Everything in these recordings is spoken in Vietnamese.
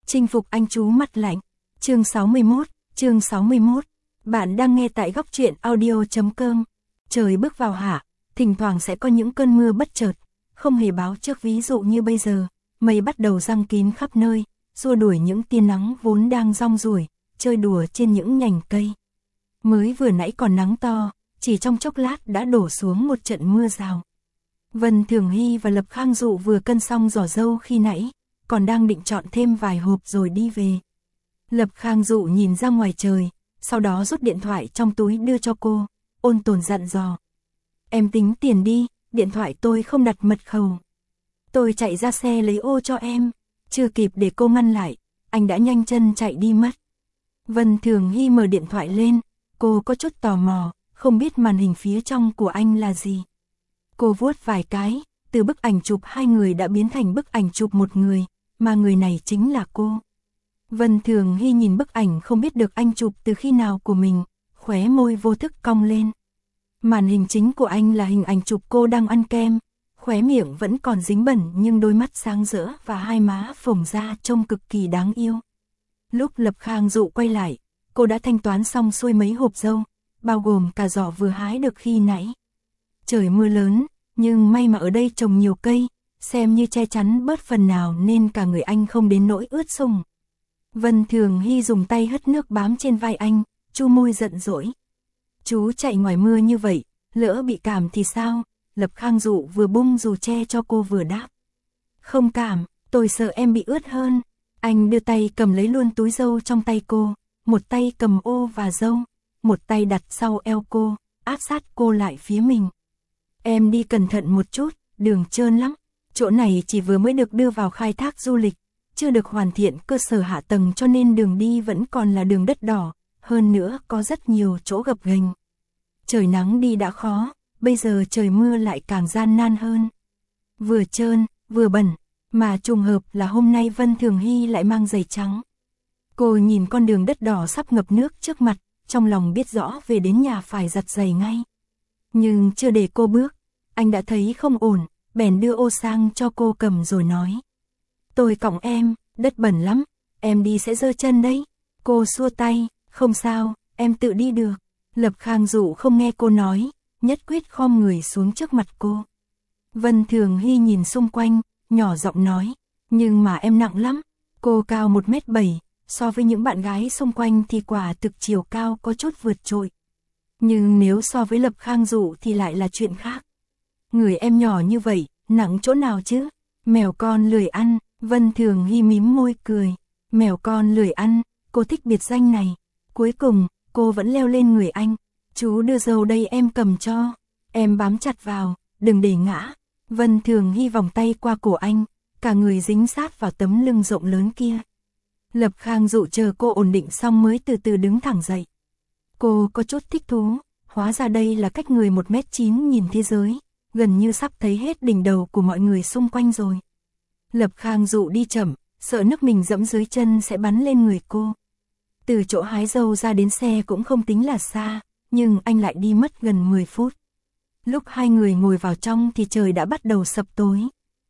Chinh phục anh chú mắt lạnh. Chương 61. Bạn đang nghe tại góc truyện audio.com. Trời bước vào hạ, thỉnh thoảng sẽ có những cơn mưa bất chợt, không hề báo trước, ví dụ như bây giờ, mây bắt đầu giăng kín khắp nơi, xua đuổi những tia nắng vốn đang rong ruổi, chơi đùa trên những nhành cây. Mới vừa nãy còn nắng to, chỉ trong chốc lát đã đổ xuống một trận mưa rào. Vân Thường Hy và Lập Khang Dụ vừa cân xong giỏ dâu khi nãy, còn đang định chọn thêm vài hộp rồi đi về. Lập Khang Dụ nhìn ra ngoài trời, sau đó rút điện thoại trong túi đưa cho cô, ôn tồn dặn dò. Em tính tiền đi, điện thoại tôi không đặt mật khẩu. Tôi chạy ra xe lấy ô cho em, chưa kịp để cô ngăn lại, anh đã nhanh chân chạy đi mất. Vân Thường Hy mở điện thoại lên, cô có chút tò mò, không biết màn hình phía trong của anh là gì. Cô vuốt vài cái, từ bức ảnh chụp hai người đã biến thành bức ảnh chụp một người, mà người này chính là cô. Vân Thường Hy nhìn bức ảnh không biết được anh chụp từ khi nào của mình, khóe môi vô thức cong lên. Màn hình chính của anh là hình ảnh chụp cô đang ăn kem, khóe miệng vẫn còn dính bẩn nhưng đôi mắt sáng rỡ và hai má phồng ra trông cực kỳ đáng yêu. Lúc Lập Khang Dụ quay lại, cô đã thanh toán xong xuôi mấy hộp dâu, bao gồm cả giỏ vừa hái được khi nãy. Trời mưa lớn, nhưng may mà ở đây trồng nhiều cây, xem như che chắn bớt phần nào nên cả người anh không đến nỗi ướt sũng. Vân Thường Hy dùng tay hất nước bám trên vai anh, chu môi giận dỗi. Chú chạy ngoài mưa như vậy, lỡ bị cảm thì sao? Lập Khang Dụ vừa bung dù che cho cô vừa đáp. Không cảm, tôi sợ em bị ướt hơn. Anh đưa tay cầm lấy luôn túi dâu trong tay cô, một tay cầm ô và dâu, một tay đặt sau eo cô, áp sát cô lại phía mình. Em đi cẩn thận một chút, đường trơn lắm. Chỗ này chỉ vừa mới được đưa vào khai thác du lịch, chưa được hoàn thiện cơ sở hạ tầng cho nên đường đi vẫn còn là đường đất đỏ, hơn nữa có rất nhiều chỗ gập ghềnh. Trời nắng đi đã khó, bây giờ trời mưa lại càng gian nan hơn. Vừa trơn, vừa bẩn, mà trùng hợp là hôm nay Vân Thường Hy lại mang giày trắng. Cô nhìn con đường đất đỏ sắp ngập nước trước mặt, trong lòng biết rõ về đến nhà phải giặt giày ngay. Nhưng chưa để cô bước, anh đã thấy không ổn, bèn đưa ô sang cho cô cầm rồi nói. Tôi cõng em, đất bẩn lắm, em đi sẽ dơ chân đấy. Cô xua tay, không sao, em tự đi được. Lập Khang Dụ không nghe cô nói, nhất quyết khom người xuống trước mặt cô. Vân Thường Hy nhìn xung quanh, nhỏ giọng nói, nhưng mà em nặng lắm. Cô cao 1m7, so với những bạn gái xung quanh thì quả thực chiều cao có chút vượt trội. Nhưng nếu so với Lập Khang Dụ thì lại là chuyện khác. Người em nhỏ như vậy, nặng chỗ nào chứ? Mèo con lười ăn. Vân Thường Hy mím môi cười. Mèo con lười ăn, cô thích biệt danh này. Cuối cùng, cô vẫn leo lên người anh. Chú đưa dâu đây em cầm cho. Em bám chặt vào, đừng để ngã. Vân Thường Hy vòng tay qua cổ anh, cả người dính sát vào tấm lưng rộng lớn kia. Lập Khang Dụ chờ cô ổn định xong mới từ từ đứng thẳng dậy. Cô có chút thích thú, hóa ra đây là cách người 1m9 nhìn thế giới, gần như sắp thấy hết đỉnh đầu của mọi người xung quanh rồi. Lập Khang Dụ đi chậm, sợ nước mình dẫm dưới chân sẽ bắn lên người cô. Từ chỗ hái dâu ra đến xe cũng không tính là xa, nhưng anh lại đi mất gần 10 phút. Lúc hai người ngồi vào trong thì trời đã bắt đầu sập tối.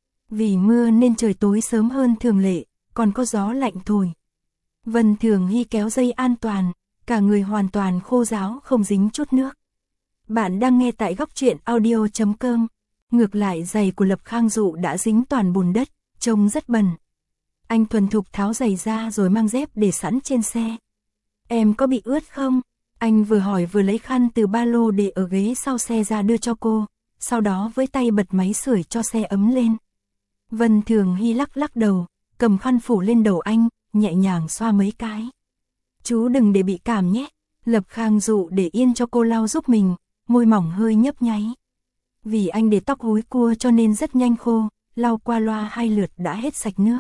Vì mưa nên trời tối sớm hơn thường lệ, còn có gió lạnh thổi. Vân Thường Hy kéo dây an toàn, cả người hoàn toàn khô ráo không dính chút nước. Bạn đang nghe tại góc truyện audio.com. Ngược lại giày của Lập Khang Dụ đã dính toàn bùn đất, trông rất bẩn. Anh thuần thục tháo giày ra rồi mang dép để sẵn trên xe. Em có bị ướt không? Anh vừa hỏi vừa lấy khăn từ ba lô để ở ghế sau xe ra đưa cho cô, sau đó với tay bật máy sưởi cho xe ấm lên. Vân Thường Hy lắc lắc đầu, cầm khăn phủ lên đầu anh, nhẹ nhàng xoa mấy cái. Chú đừng để bị cảm nhé. Lập Khang Dụ để yên cho cô lau giúp mình, môi mỏng hơi nhấp nháy. Vì anh để tóc húi cua cho nên rất nhanh khô, lau qua loa 2 lượt đã hết sạch nước.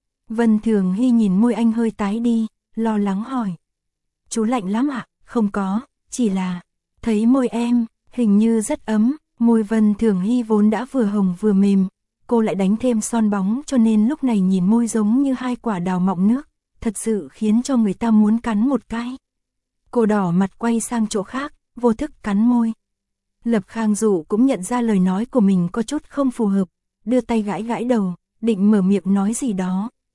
Vân Thường Hy nhìn môi anh hơi tái đi, lo lắng hỏi. Chú lạnh lắm ạ? Không có, chỉ là thấy môi em hình như rất ấm. Môi Vân Thường Hy vốn đã vừa hồng vừa mềm, cô lại đánh thêm son bóng cho nên lúc này nhìn môi giống như 2 quả đào mọng nước, thật sự khiến cho người ta muốn cắn một cái. Cô đỏ mặt quay sang chỗ khác, vô thức cắn môi. Lập Khang Dụ cũng nhận ra lời nói của mình có chút không phù hợp, đưa tay gãi gãi đầu, định mở miệng nói gì đó.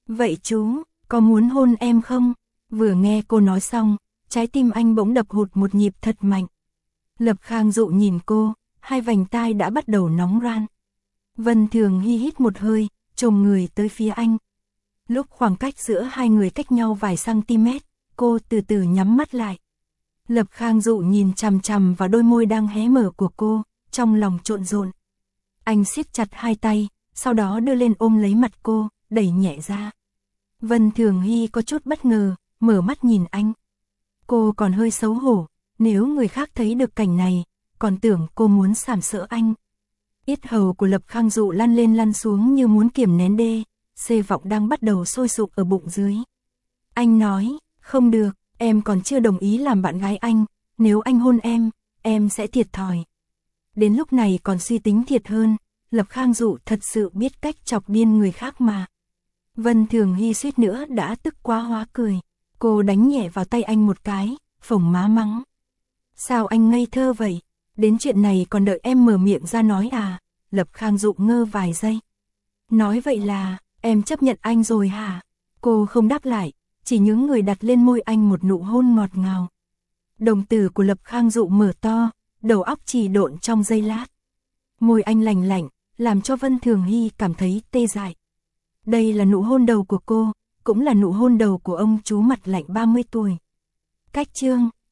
Vậy chú, có muốn hôn em không? Vừa nghe cô nói xong, trái tim anh bỗng đập hụt một nhịp thật mạnh. Lập Khang Dụ nhìn cô, hai vành tai đã bắt đầu nóng ran. Vân Thường Hy hít một hơi, chồm người tới phía anh. Lúc khoảng cách giữa hai người cách nhau vài cm, cô từ từ nhắm mắt lại. Lập Khang Dụ nhìn chằm chằm vào đôi môi đang hé mở của cô, trong lòng trộn rộn. Anh siết chặt hai tay, sau đó đưa lên ôm lấy mặt cô, đẩy nhẹ ra. Vân Thường Hy có chút bất ngờ, mở mắt nhìn anh. Cô còn hơi xấu hổ, nếu người khác thấy được cảnh này, còn tưởng cô muốn sàm sỡ anh. Yết hầu của Lập Khang Dụ lăn lên lăn xuống như muốn kiềm nén đê, xê vọng đang bắt đầu sôi sục ở bụng dưới. Anh nói, không được, em còn chưa đồng ý làm bạn gái anh, nếu anh hôn em sẽ thiệt thòi. Đến lúc này còn suy tính thiệt hơn, Lập Khang Dụ thật sự biết cách chọc điên người khác mà. Vân Thường Hy suýt nữa đã tức quá hóa cười. Cô đánh nhẹ vào tay anh một cái, phồng má mắng. Sao anh ngây thơ vậy? Đến chuyện này còn đợi em mở miệng ra nói à? Lập Khang Dụ ngơ vài giây. Nói vậy là, em chấp nhận anh rồi hả? Cô không đáp lại, chỉ nhướng người đặt lên môi anh một nụ hôn ngọt ngào. Đồng tử của Lập Khang Dụ mở to, đầu óc trì độn trong giây lát. Môi anh lành lạnh, làm cho Vân Thường Hy cảm thấy tê dại. Đây là nụ hôn đầu của cô, cũng là nụ hôn đầu của ông chú mặt lạnh 30 tuổi. Cách chương